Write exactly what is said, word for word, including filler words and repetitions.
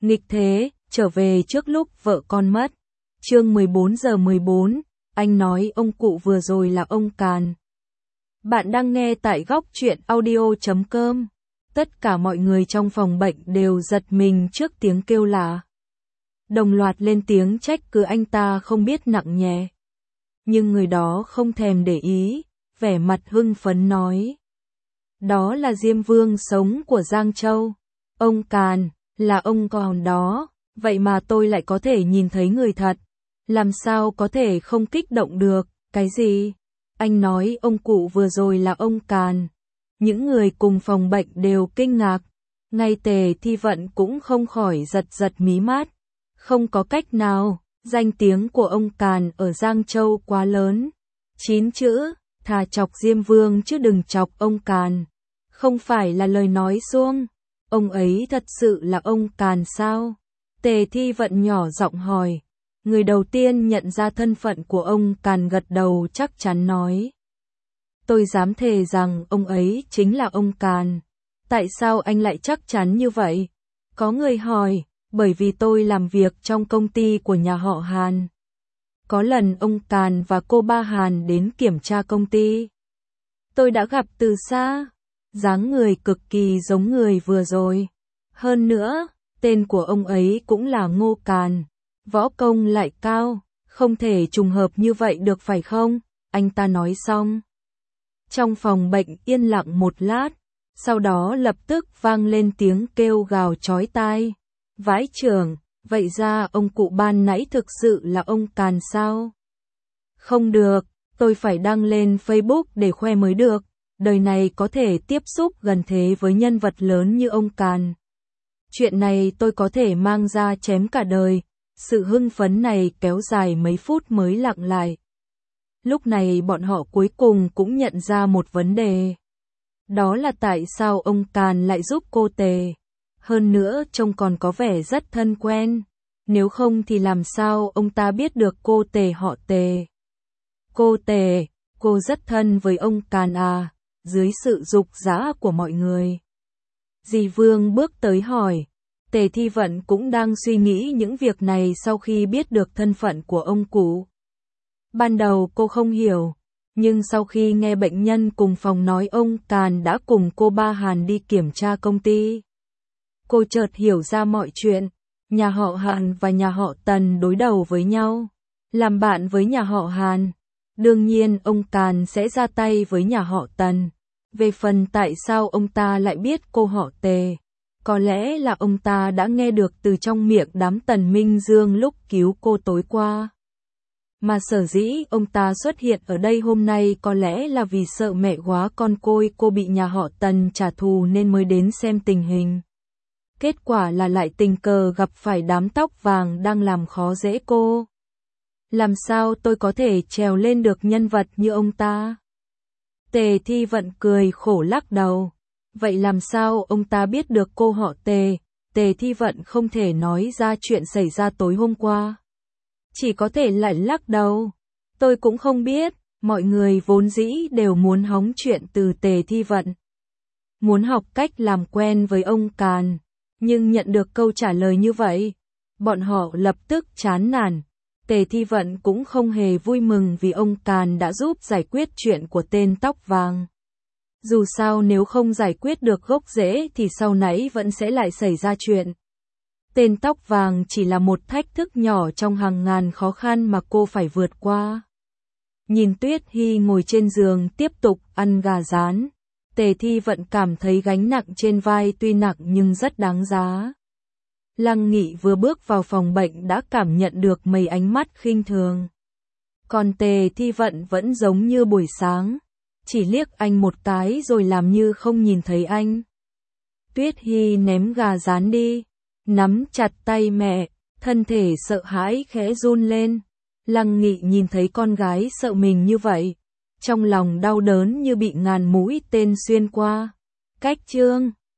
Nghịch thế, trở về trước lúc vợ con mất. Chương mười bốn giờ mười bốn, anh nói ông cụ vừa rồi là ông Càn. Bạn đang nghe tại góc truyện audio chấm com. Tất cả mọi người trong phòng bệnh đều giật mình trước tiếng kêu lạ. Đồng loạt lên tiếng trách cứ anh ta không biết nặng nhẹ. Nhưng người đó không thèm để ý, vẻ mặt hưng phấn nói. Đó là Diêm Vương sống của Giang Châu. Ông Càn, là ông còn đó, vậy mà tôi lại có thể nhìn thấy người thật. Làm sao có thể không kích động được, cái gì? Anh nói ông cụ vừa rồi là ông Càn. Những người cùng phòng bệnh đều kinh ngạc. Ngay Tề Thi Vận cũng không khỏi giật giật mí mắt. Không có cách nào, danh tiếng của ông Càn ở Giang Châu quá lớn. Chín chữ, thà chọc Diêm Vương chứ đừng chọc ông Càn. Không phải là lời nói suông. Ông ấy thật sự là ông Càn sao? Tề Thi Vận nhỏ giọng hỏi. Người đầu tiên nhận ra thân phận của ông Càn gật đầu chắc chắn nói. Tôi dám thề rằng ông ấy chính là ông Càn. Tại sao anh lại chắc chắn như vậy? Có người hỏi, bởi vì tôi làm việc trong công ty của nhà họ Hàn. Có lần ông Càn và cô ba Hàn đến kiểm tra công ty. Tôi đã gặp từ xa. Dáng người cực kỳ giống người vừa rồi. Hơn nữa, tên của ông ấy cũng là Ngô Càn. Võ công lại cao, không thể trùng hợp như vậy được phải không? Anh ta nói xong. Trong phòng bệnh yên lặng một lát, sau đó lập tức vang lên tiếng kêu gào chói tai. Vãi chưởng, vậy ra ông cụ ban nãy thực sự là ông Càn sao? Không được, tôi phải đăng lên Facebook để khoe mới được. Đời này có thể tiếp xúc gần thế với nhân vật lớn như ông Càn. Chuyện này tôi có thể mang ra chém cả đời. Sự hưng phấn này kéo dài mấy phút mới lặng lại. Lúc này bọn họ cuối cùng cũng nhận ra một vấn đề. Đó là tại sao ông Càn lại giúp cô Tề. Hơn nữa trông còn có vẻ rất thân quen. Nếu không thì làm sao ông ta biết được cô Tề họ Tề. Cô Tề, cô rất thân với ông Càn à, dưới sự dục dã của mọi người. Dì Vương bước tới hỏi. Tề Thi Vận cũng đang suy nghĩ những việc này sau khi biết được thân phận của ông cụ. Ban đầu cô không hiểu, nhưng sau khi nghe bệnh nhân cùng phòng nói ông Càn đã cùng cô ba Hàn đi kiểm tra công ty, cô chợt hiểu ra mọi chuyện. Nhà họ Hàn và nhà họ Tần đối đầu với nhau, làm bạn với nhà họ Hàn. Đương nhiên ông Càn sẽ ra tay với nhà họ Tần. Về phần tại sao ông ta lại biết cô họ Tề, có lẽ là ông ta đã nghe được từ trong miệng đám Tần Minh Dương lúc cứu cô tối qua. Mà sở dĩ ông ta xuất hiện ở đây hôm nay có lẽ là vì sợ mẹ góa con côi cô bị nhà họ Tần trả thù nên mới đến xem tình hình. Kết quả là lại tình cờ gặp phải đám tóc vàng đang làm khó dễ cô. Làm sao tôi có thể trèo lên được nhân vật như ông ta? Tề Thi Vận cười khổ lắc đầu. Vậy làm sao ông ta biết được cô họ Tề? Tề Thi Vận không thể nói ra chuyện xảy ra tối hôm qua. Chỉ có thể lại lắc đầu. Tôi cũng không biết, mọi người vốn dĩ đều muốn hóng chuyện từ Tề Thi Vận. Muốn học cách làm quen với ông Càn, nhưng nhận được câu trả lời như vậy, bọn họ lập tức chán nản. Tề Thi Vận cũng không hề vui mừng vì ông Càn đã giúp giải quyết chuyện của tên tóc vàng. Dù sao nếu không giải quyết được gốc rễ thì sau nãy vẫn sẽ lại xảy ra chuyện. Tên tóc vàng chỉ là một thách thức nhỏ trong hàng ngàn khó khăn mà cô phải vượt qua. Nhìn Tuyết Hy ngồi trên giường tiếp tục ăn gà rán, Tề Thi Vận cảm thấy gánh nặng trên vai tuy nặng nhưng rất đáng giá. Lăng Nghị vừa bước vào phòng bệnh đã cảm nhận được mấy ánh mắt khinh thường. Còn Tề Thi Vận vẫn giống như buổi sáng, chỉ liếc anh một cái rồi làm như không nhìn thấy anh. Tuyết Hy ném gà rán đi, nắm chặt tay mẹ, thân thể sợ hãi khẽ run lên. Lăng Nghị nhìn thấy con gái sợ mình như vậy, trong lòng đau đớn như bị ngàn mũi tên xuyên qua. Cách chương